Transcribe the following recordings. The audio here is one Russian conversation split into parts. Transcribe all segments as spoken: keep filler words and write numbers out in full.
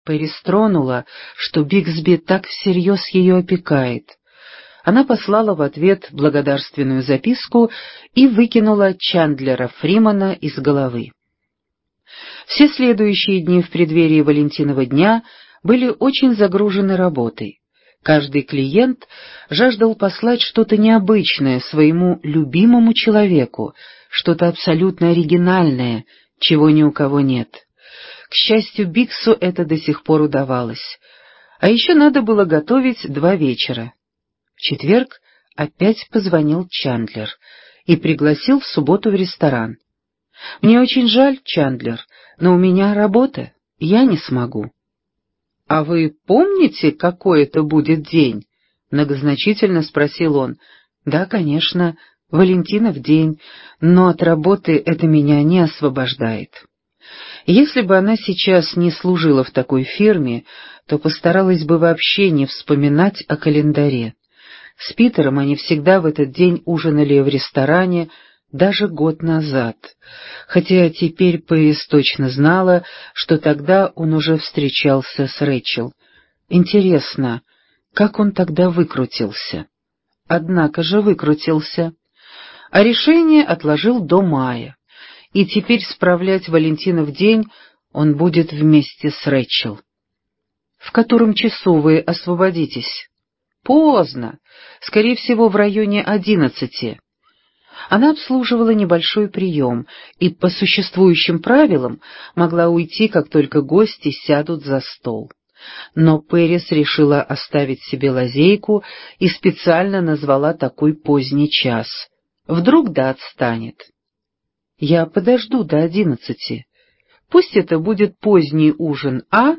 Пэрис тронула, что Бигсби так всерьез ее опекает. Она послала в ответ благодарственную записку и выкинула Чандлера Фримана из головы. Все следующие дни в преддверии Валентинова дня были очень загружены работой. Каждый клиент жаждал послать что-то необычное своему любимому человеку, что-то абсолютно оригинальное, чего ни у кого нет. К счастью, Биксу это до сих пор удавалось. А еще надо было готовить два вечера. В четверг опять позвонил Чандлер и пригласил в субботу в ресторан. «Мне очень жаль, Чандлер, но у меня работа, я не смогу». «А вы помните, какой это будет день?» — многозначительно спросил он. «Да, конечно, Валентинов день, но от работы это меня не освобождает». Если бы она сейчас не служила в такой фирме, то постаралась бы вообще не вспоминать о календаре. С Питером они всегда в этот день ужинали в ресторане, даже год назад, хотя теперь Пэрис точно знала, что тогда он уже встречался с Рэйчел. Интересно, как он тогда выкрутился? Однако же выкрутился. А решение отложил до мая, и теперь справлять Валентинов день он будет вместе с Рэйчел. «В котором часу вы освободитесь?» «Поздно, скорее всего, в районе одиннадцати». Она обслуживала небольшой прием и по существующим правилам могла уйти, как только гости сядут за стол. Но Пэрис решила оставить себе лазейку и специально назвала такой поздний час. Вдруг да отстанет. «Я подожду до одиннадцати. Пусть это будет поздний ужин, а?»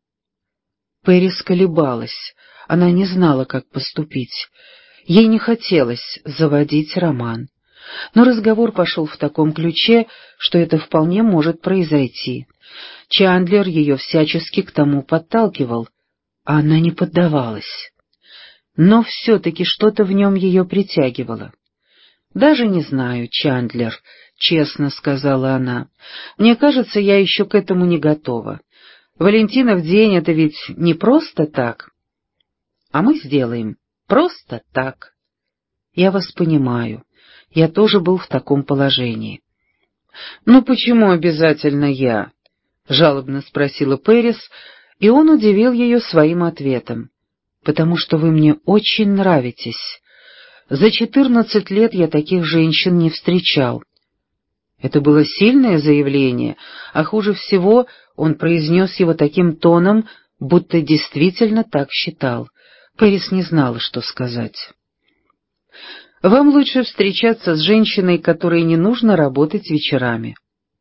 Пэрис колебалась. Она не знала, как поступить. Ей не хотелось заводить роман. Но разговор пошел в таком ключе, что это вполне может произойти. Чандлер ее всячески к тому подталкивал, а она не поддавалась. Но все-таки что-то в нем ее притягивало. «Даже не знаю, Чандлер», — честно сказала она. «Мне кажется, я еще к этому не готова. Валентинов день — это ведь не просто так. А мы сделаем просто так. Я вас понимаю. Я тоже был в таком положении». «Ну почему обязательно я?» — жалобно спросила Пэрис, и он удивил ее своим ответом. «Потому что вы мне очень нравитесь. За четырнадцать лет я таких женщин не встречал». Это было сильное заявление, а хуже всего он произнес его таким тоном, будто действительно так считал. Пэрис не знала, что сказать. «Вам лучше встречаться с женщиной, которой не нужно работать вечерами».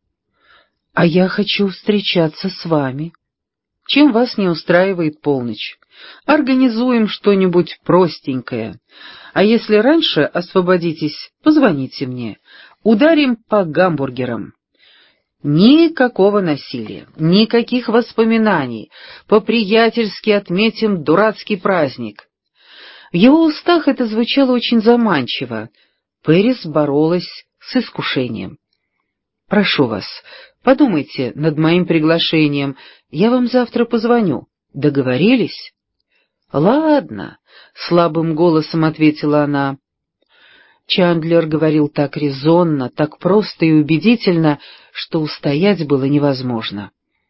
«А я хочу встречаться с вами. Чем вас не устраивает полночь? Организуем что-нибудь простенькое. А если раньше освободитесь, позвоните мне. Ударим по гамбургерам». Никакого насилия, никаких воспоминаний, по-приятельски отметим дурацкий праздник. В его устах это звучало очень заманчиво. Пэрис боролась с искушением. «Прошу вас, подумайте над моим приглашением, я вам завтра позвоню. Договорились?» «Ладно», — слабым голосом ответила она. Чандлер говорил так резонно, так просто и убедительно, что устоять было невозможно.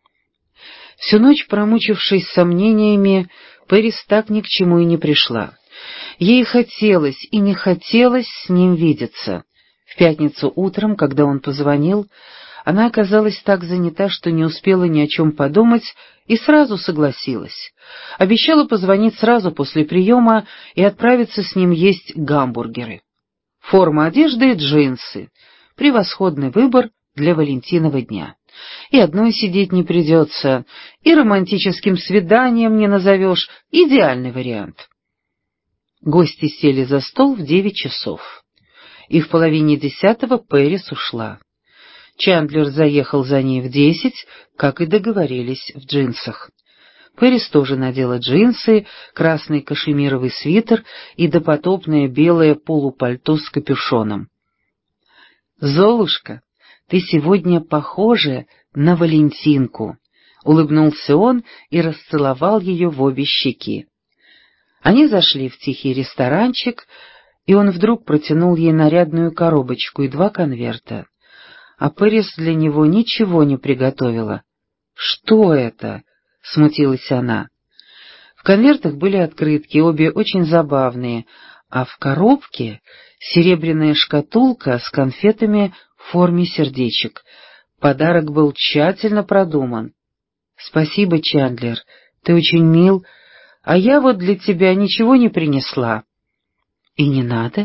Всю ночь, промучившись сомнениями, Пэрис так ни к чему и не пришла. Ей хотелось и не хотелось с ним видеться. В пятницу утром, когда он позвонил, она оказалась так занята, что не успела ни о чем подумать и сразу согласилась. Обещала позвонить сразу после приема и отправиться с ним есть гамбургеры. Форма одежды — джинсы. Превосходный выбор для Валентинова дня. И одной сидеть не придется, и романтическим свиданием не назовешь. Идеальный вариант. Гости сели за стол в девять часов. И в половине десятого Пэрис ушла. Чандлер заехал за ней в десять, как и договорились, в джинсах. Пэрис тоже надела джинсы, красный кашемировый свитер и допотопное белое полупальто с капюшоном. «Золушка, ты сегодня похожа на Валентинку», — улыбнулся он и расцеловал ее в обе щеки. Они зашли в тихий ресторанчик, и он вдруг протянул ей нарядную коробочку и два конверта. А Пэрис для него ничего не приготовила. «Что это?» — смутилась она. В конвертах были открытки, обе очень забавные, а в коробке серебряная шкатулка с конфетами в форме сердечек. Подарок был тщательно продуман. «Спасибо, Чандлер, ты очень мил, а я вот для тебя ничего не принесла». «И не надо.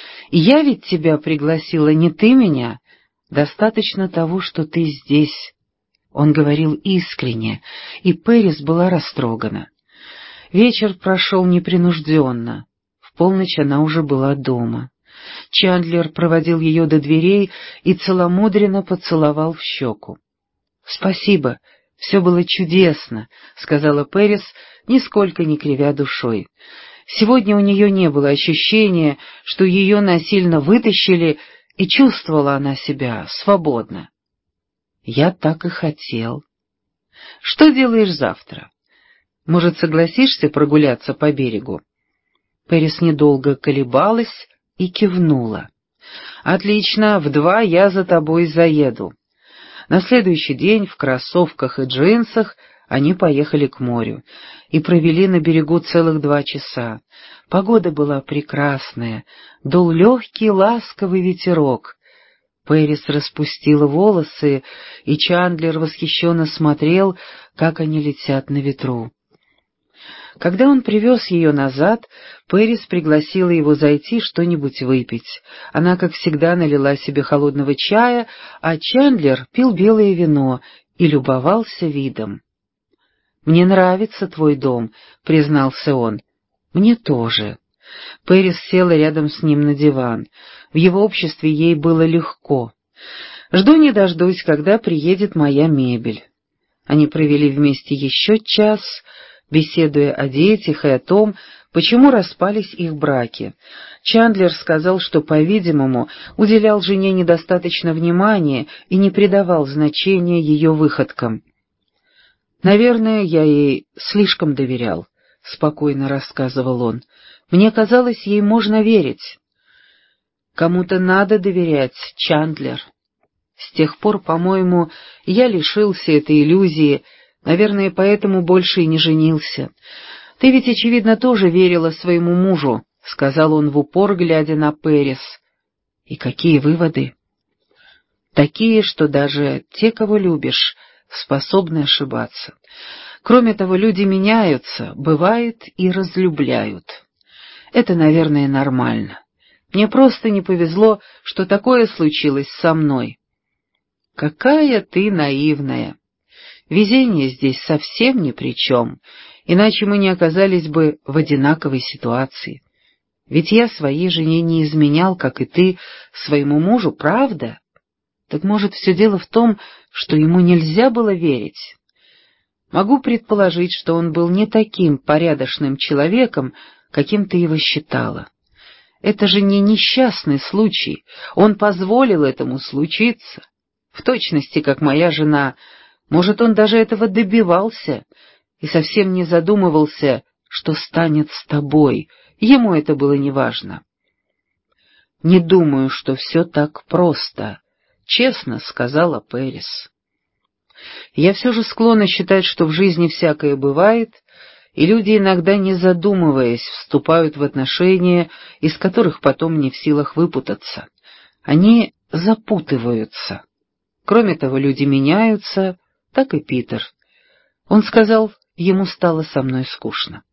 Я ведь тебя пригласила, не ты меня. Достаточно того, что ты здесь». Он говорил искренне, и Пэрис была растрогана. Вечер прошел непринужденно. В полночь она уже была дома. Чандлер проводил ее до дверей и целомудренно поцеловал в щеку. «Спасибо, все было чудесно», — сказала Пэрис, нисколько не кривя душой. Сегодня у нее не было ощущения, что ее насильно вытащили, и чувствовала она себя свободно. «Я так и хотел». «Что делаешь завтра? Может, согласишься прогуляться по берегу?» Пэрис недолго колебалась и кивнула. «Отлично, в два я за тобой заеду». На следующий день в кроссовках и джинсах они поехали к морю и провели на берегу целых два часа. Погода была прекрасная, дул легкий ласковый ветерок. Пэрис распустила волосы, и Чандлер восхищенно смотрел, как они летят на ветру. Когда он привез ее назад, Пэрис пригласила его зайти что-нибудь выпить. Она, как всегда, налила себе холодного чая, а Чандлер пил белое вино и любовался видом. «Мне нравится твой дом», — признался он. «Мне тоже». Пэрис села рядом с ним на диван. В его обществе ей было легко. «Жду не дождусь, когда приедет моя мебель». Они провели вместе еще час, беседуя о детях и о том, почему распались их браки. Чандлер сказал, что, по-видимому, уделял жене недостаточно внимания и не придавал значения ее выходкам. «Наверное, я ей слишком доверял», — спокойно рассказывал он. «Мне казалось, ей можно верить». «Кому-то надо доверять, Чандлер. С тех пор, по-моему, я лишился этой иллюзии, наверное, поэтому больше и не женился. Ты ведь, очевидно, тоже верила своему мужу», — сказал он в упор, глядя на Пэрис. «И какие выводы?» «Такие, что даже те, кого любишь, способны ошибаться. Кроме того, люди меняются, бывает, и разлюбляют. Это, наверное, нормально. Мне просто не повезло, что такое случилось со мной». «Какая ты наивная! Везение здесь совсем ни при чем, иначе мы не оказались бы в одинаковой ситуации. Ведь я своей жене не изменял, как и ты, своему мужу, правда? Так может, все дело в том, что ему нельзя было верить? Могу предположить, что он был не таким порядочным человеком, каким ты его считала. Это же не несчастный случай, он позволил этому случиться. В точности, как моя жена. Может, он даже этого добивался и совсем не задумывался, что станет с тобой. Ему это было неважно». «Не думаю, что все так просто», — честно сказала Пэрис. «Я все же склонна считать, что в жизни всякое бывает, и люди, иногда не задумываясь, вступают в отношения, из которых потом не в силах выпутаться. Они запутываются. Кроме того, люди меняются, так и Питер. Он сказал, ему стало со мной скучно.